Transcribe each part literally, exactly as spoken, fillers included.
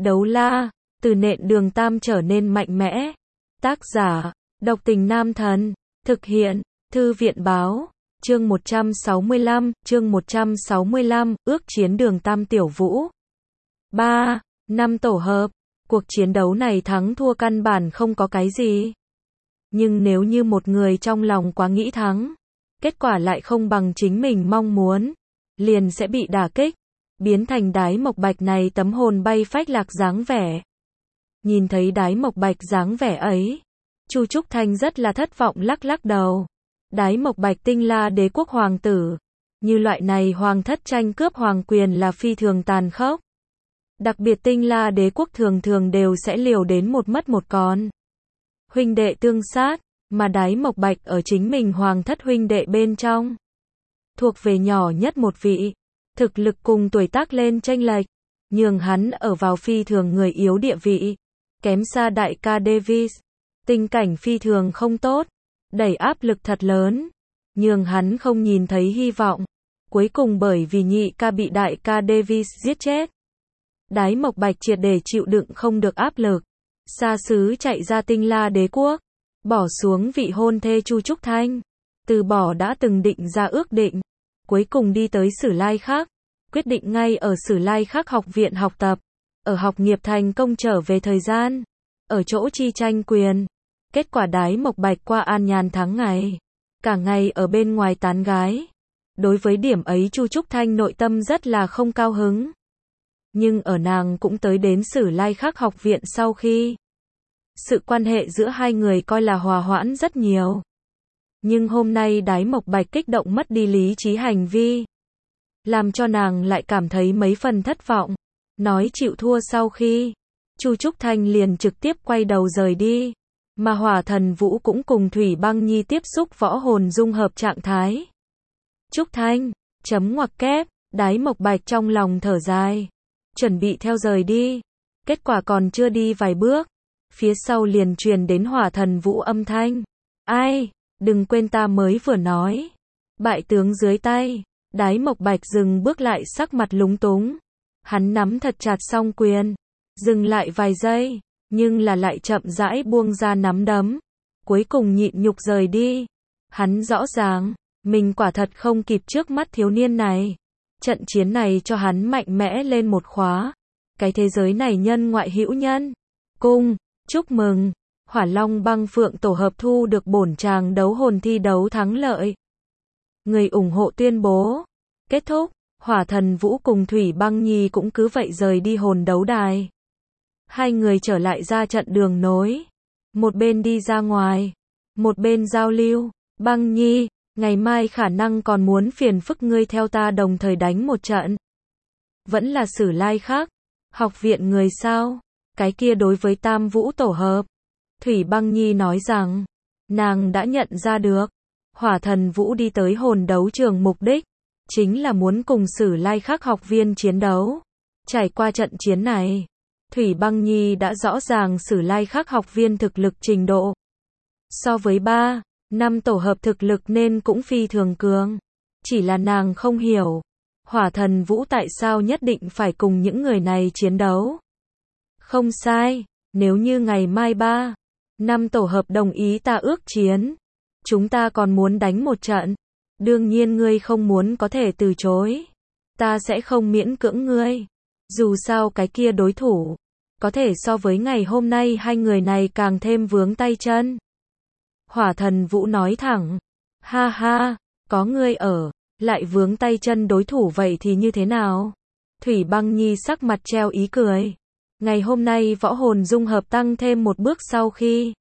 Đấu la, từ nện đường tam trở nên mạnh mẽ. Tác giả, độc tình nam thần. Thực hiện, thư viện báo. Chương một trăm sáu mươi lăm, chương một trăm sáu mươi lăm, ước chiến đường tam tiểu vũ. ba. Năm tổ hợp. Cuộc chiến đấu này thắng thua căn bản không có cái gì. Nhưng nếu như một người trong lòng quá nghĩ thắng, kết quả lại không bằng chính mình mong muốn, liền sẽ bị đả kích, biến thành Đái Mộc Bạch này tấm hồn bay phách lạc dáng vẻ. Nhìn thấy Đái Mộc Bạch dáng vẻ ấy, Chu Trúc Thanh rất là thất vọng lắc lắc đầu. Đái Mộc Bạch Tinh La Đế quốc hoàng tử, như loại này hoàng thất tranh cướp hoàng quyền là phi thường tàn khốc. Đặc biệt Tinh La Đế quốc thường thường đều sẽ liều đến một mất một còn. Huynh đệ tương sát, mà Đái Mộc Bạch ở chính mình hoàng thất huynh đệ bên trong, thuộc về nhỏ nhất một vị, thực lực cùng tuổi tác lên chênh lệch, nhường hắn ở vào phi thường người yếu địa vị, kém xa đại ca Davis, tình cảnh phi thường không tốt, đẩy áp lực thật lớn, nhường hắn không nhìn thấy hy vọng, cuối cùng bởi vì nhị ca bị đại ca Davis giết chết. Đái Mộc Bạch triệt để chịu đựng không được áp lực, xa xứ chạy ra Tinh La Đế quốc, bỏ xuống vị hôn thê Chu Trúc Thanh, từ bỏ đã từng định ra ước định, cuối cùng đi tới Sử Lai Khắc, quyết định ngay ở Sử Lai Khắc học viện học tập, ở học nghiệp thành công trở về thời gian, ở chỗ chi tranh quyền. Kết quả Đái Mộc Bạch qua an nhàn tháng ngày, cả ngày ở bên ngoài tán gái. Đối với điểm ấy Chu Trúc Thanh nội tâm rất là không cao hứng. Nhưng ở nàng cũng tới đến Sử Lai Khắc học viện sau khi, sự quan hệ giữa hai người coi là hòa hoãn rất nhiều. Nhưng hôm nay Đái Mộc Bạch kích động mất đi lý trí hành vi, làm cho nàng lại cảm thấy mấy phần thất vọng. Nói chịu thua sau khi, Chu Trúc Thanh liền trực tiếp quay đầu rời đi. Mà Hỏa Thần Vũ cũng cùng Thủy Băng Nhi tiếp xúc võ hồn dung hợp trạng thái. Trúc Thanh, chấm ngoặc kép, Đái Mộc Bạch trong lòng thở dài, chuẩn bị theo rời đi. Kết quả còn chưa đi vài bước, phía sau liền truyền đến Hỏa Thần Vũ âm thanh. Ai, đừng quên ta mới vừa nói. Bại tướng dưới tay. Đái Mộc Bạch dừng bước lại sắc mặt lúng túng. Hắn nắm thật chặt song quyền, dừng lại vài giây, nhưng là lại chậm rãi buông ra nắm đấm, cuối cùng nhịn nhục rời đi. Hắn rõ ràng, mình quả thật không kịp trước mắt thiếu niên này. Trận chiến này cho hắn mạnh mẽ lên một khóa. Cái thế giới này nhân ngoại hữu nhân. Cung, chúc mừng, Hỏa Long Băng Phượng tổ hợp thu được bổn tràng đấu hồn thi đấu thắng lợi. Người ủng hộ tuyên bố. Kết thúc, Hỏa Thần Vũ cùng Thủy Băng Nhi cũng cứ vậy rời đi hồn đấu đài. Hai người trở lại ra trận đường nối. Một bên đi ra ngoài, một bên giao lưu. Băng Nhi, ngày mai khả năng còn muốn phiền phức ngươi theo ta đồng thời đánh một trận. Vẫn là Sử Lai Khắc, học viện người sao? Cái kia đối với Tam Vũ tổ hợp. Thủy Băng Nhi nói rằng, nàng đã nhận ra được, Hỏa Thần Vũ đi tới hồn đấu trường mục đích, chính là muốn cùng Sử Lai Khắc học viên chiến đấu. Trải qua trận chiến này, Thủy Băng Nhi đã rõ ràng Sử Lai Khắc học viên thực lực trình độ. So với ba, năm tổ hợp thực lực nên cũng phi thường cường. Chỉ là nàng không hiểu, Hỏa Thần Vũ tại sao nhất định phải cùng những người này chiến đấu. Không sai, nếu như ngày mai ba, năm tổ hợp đồng ý ta ước chiến, chúng ta còn muốn đánh một trận. Đương nhiên ngươi không muốn có thể từ chối. Ta sẽ không miễn cưỡng ngươi. Dù sao cái kia đối thủ, có thể so với ngày hôm nay hai người này càng thêm vướng tay chân. Hỏa Thần Vũ nói thẳng. Ha ha, có ngươi ở, lại vướng tay chân đối thủ vậy thì như thế nào? Thủy Băng Nhi sắc mặt treo ý cười. Ngày hôm nay võ hồn dung hợp tăng thêm một bước sau khi,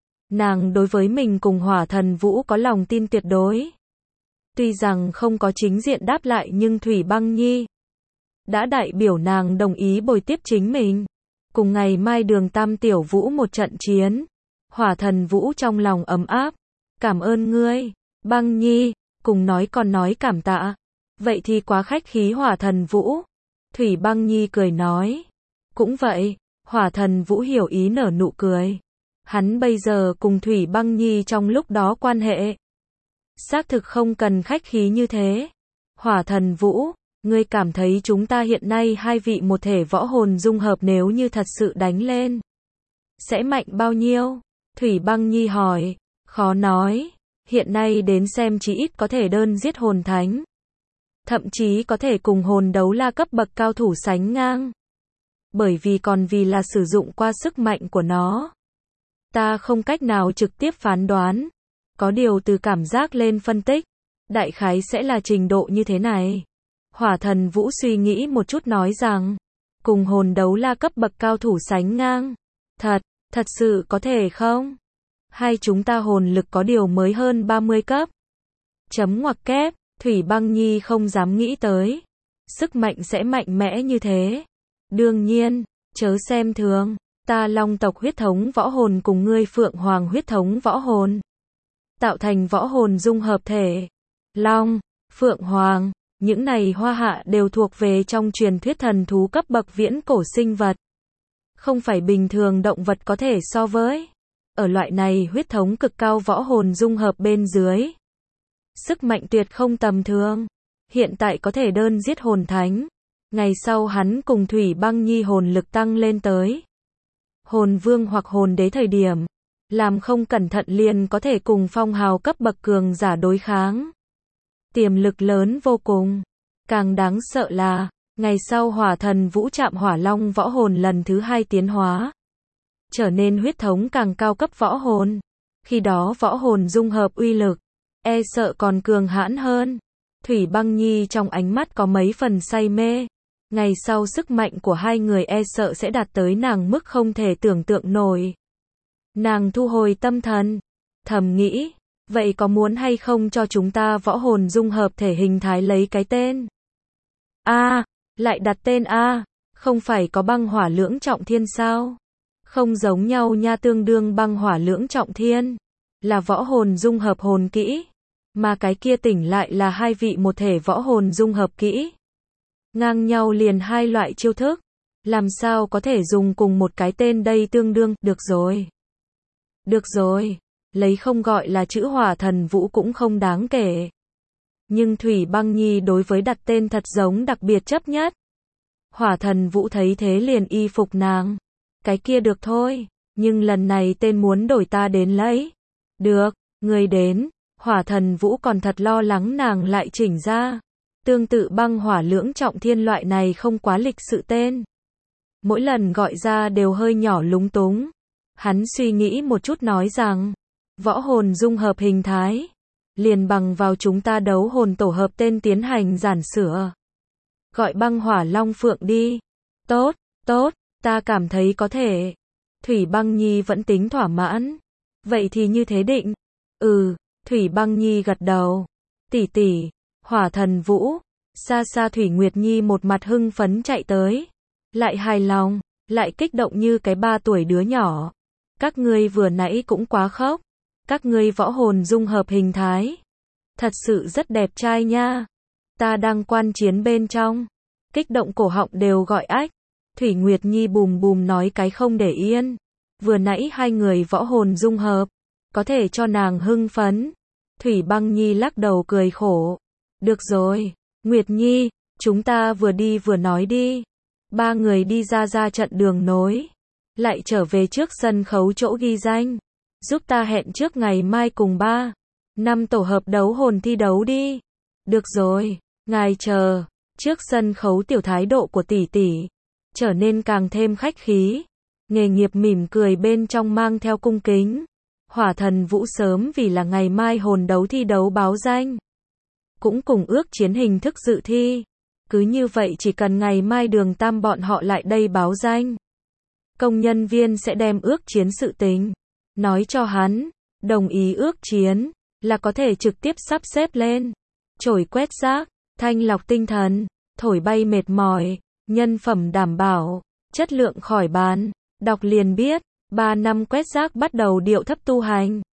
nàng đối với mình cùng Hỏa Thần Vũ có lòng tin tuyệt đối. Tuy rằng không có chính diện đáp lại nhưng Thủy Băng Nhi đã đại biểu nàng đồng ý bồi tiếp chính mình. Cùng ngày mai đường Tam Tiểu Vũ một trận chiến. Hỏa Thần Vũ trong lòng ấm áp. Cảm ơn ngươi, Băng Nhi, cùng nói còn nói cảm tạ. Vậy thì quá khách khí Hỏa Thần Vũ. Thủy Băng Nhi cười nói. Cũng vậy, Hỏa Thần Vũ hiểu ý nở nụ cười. Hắn bây giờ cùng Thủy Băng Nhi trong lúc đó quan hệ, xác thực không cần khách khí như thế. Hỏa Thần Vũ, Ngươi cảm thấy chúng ta hiện nay hai vị một thể võ hồn dung hợp nếu như thật sự đánh lên, sẽ mạnh bao nhiêu? Thủy Băng Nhi hỏi. Khó nói, hiện nay đến xem chí ít có thể đơn giết hồn thánh. Thậm chí có thể cùng hồn đấu la cấp bậc cao thủ sánh ngang. Bởi vì còn vì là sử dụng qua sức mạnh của nó. Ta không cách nào trực tiếp phán đoán. Có điều từ cảm giác lên phân tích, đại khái sẽ là trình độ như thế này. Hỏa Thần Vũ suy nghĩ một chút nói rằng, cùng hồn đấu la cấp bậc cao thủ sánh ngang. Thật, thật sự có thể không? Hay chúng ta hồn lực có điều mới hơn ba mươi cấp? Chấm ngoặc kép, Thủy Băng Nhi không dám nghĩ tới. Sức mạnh sẽ mạnh mẽ như thế. Đương nhiên, chớ xem thường, ta Long tộc huyết thống võ hồn cùng ngươi Phượng Hoàng huyết thống võ hồn. Tạo thành võ hồn dung hợp thể. Long, Phượng Hoàng, những này hoa hạ đều thuộc về trong truyền thuyết thần thú cấp bậc viễn cổ sinh vật. Không phải bình thường động vật có thể so với. Ở loại này huyết thống cực cao võ hồn dung hợp bên dưới. Sức mạnh tuyệt không tầm thường. Hiện tại có thể đơn giết hồn thánh. Ngày sau hắn cùng Thủy Băng Nhi hồn lực tăng lên tới hồn vương hoặc hồn đế thời điểm. Làm không cẩn thận liền có thể cùng phong hào cấp bậc cường giả đối kháng. Tiềm lực lớn vô cùng. Càng đáng sợ là, ngày sau Hỏa Thần Vũ chạm Hỏa Long võ hồn lần thứ hai tiến hóa. Trở nên huyết thống càng cao cấp võ hồn. Khi đó võ hồn dung hợp uy lực, e sợ còn cường hãn hơn. Thủy Băng Nhi trong ánh mắt có mấy phần say mê. Ngày sau sức mạnh của hai người e sợ sẽ đạt tới nàng mức không thể tưởng tượng nổi. Nàng thu hồi tâm thần, thầm nghĩ, vậy có muốn hay không cho chúng ta võ hồn dung hợp thể hình thái lấy cái tên? A, lại đặt tên A, không phải có băng hỏa lưỡng trọng thiên sao? Không giống nhau nha, tương đương băng hỏa lưỡng trọng thiên, là võ hồn dung hợp hồn kỹ, mà cái kia tỉnh lại là hai vị một thể võ hồn dung hợp kỹ. Ngang nhau liền hai loại chiêu thức, làm sao có thể dùng cùng một cái tên đây tương đương, được rồi. Được rồi, lấy không gọi là chữ Hỏa Thần Vũ cũng không đáng kể. Nhưng Thủy Băng Nhi đối với đặt tên thật giống đặc biệt chấp nhất. Hỏa Thần Vũ thấy thế liền y phục nàng. Cái kia được thôi, nhưng lần này tên muốn đổi ta đến lấy. Được, người đến. Hỏa Thần Vũ còn thật lo lắng nàng lại chỉnh ra. Tương tự băng hỏa lưỡng trọng thiên loại này không quá lịch sự tên. Mỗi lần gọi ra đều hơi nhỏ lúng túng. Hắn suy nghĩ một chút nói rằng, võ hồn dung hợp hình thái, liền bằng vào chúng ta đấu hồn tổ hợp tên tiến hành giản sửa. Gọi băng hỏa long phượng đi. Tốt, tốt, ta cảm thấy có thể. Thủy Băng Nhi vẫn tính thỏa mãn. Vậy thì như thế định. Ừ, Thủy Băng Nhi gật đầu. Tỷ tỷ, Hỏa Thần Vũ. Xa xa Thủy Nguyệt Nhi một mặt hưng phấn chạy tới. Lại hài lòng, lại kích động như cái ba tuổi đứa nhỏ. Các ngươi vừa nãy cũng quá khóc. Các ngươi võ hồn dung hợp hình thái. Thật sự rất đẹp trai nha. Ta đang quan chiến bên trong. Kích động cổ họng đều gọi ách. Thủy Nguyệt Nhi bùm bùm nói cái không để yên. Vừa nãy hai người võ hồn dung hợp. Có thể cho nàng hưng phấn. Thủy Băng Nhi lắc đầu cười khổ. Được rồi, Nguyệt Nhi, chúng ta vừa đi vừa nói đi. Ba người đi ra ra trận đường nối. Lại trở về trước sân khấu chỗ ghi danh. Giúp ta hẹn trước ngày mai cùng ba. Năm tổ hợp đấu hồn thi đấu đi. Được rồi, ngài chờ. Trước sân khấu tiểu thái độ của tỷ tỷ trở nên càng thêm khách khí. Nghề nghiệp mỉm cười bên trong mang theo cung kính. Hỏa Thần Vũ sớm vì là ngày mai hồn đấu thi đấu báo danh. Cũng cùng ước chiến hình thức dự thi. Cứ như vậy chỉ cần ngày mai Đường Tam bọn họ lại đây báo danh. Công nhân viên sẽ đem ước chiến sự tình nói cho hắn. Đồng ý ước chiến là có thể trực tiếp sắp xếp lên. Chổi quét rác, thanh lọc tinh thần, thổi bay mệt mỏi, nhân phẩm đảm bảo, chất lượng khỏi bàn. Đọc liền biết, ba năm quét rác bắt đầu điệu thấp tu hành.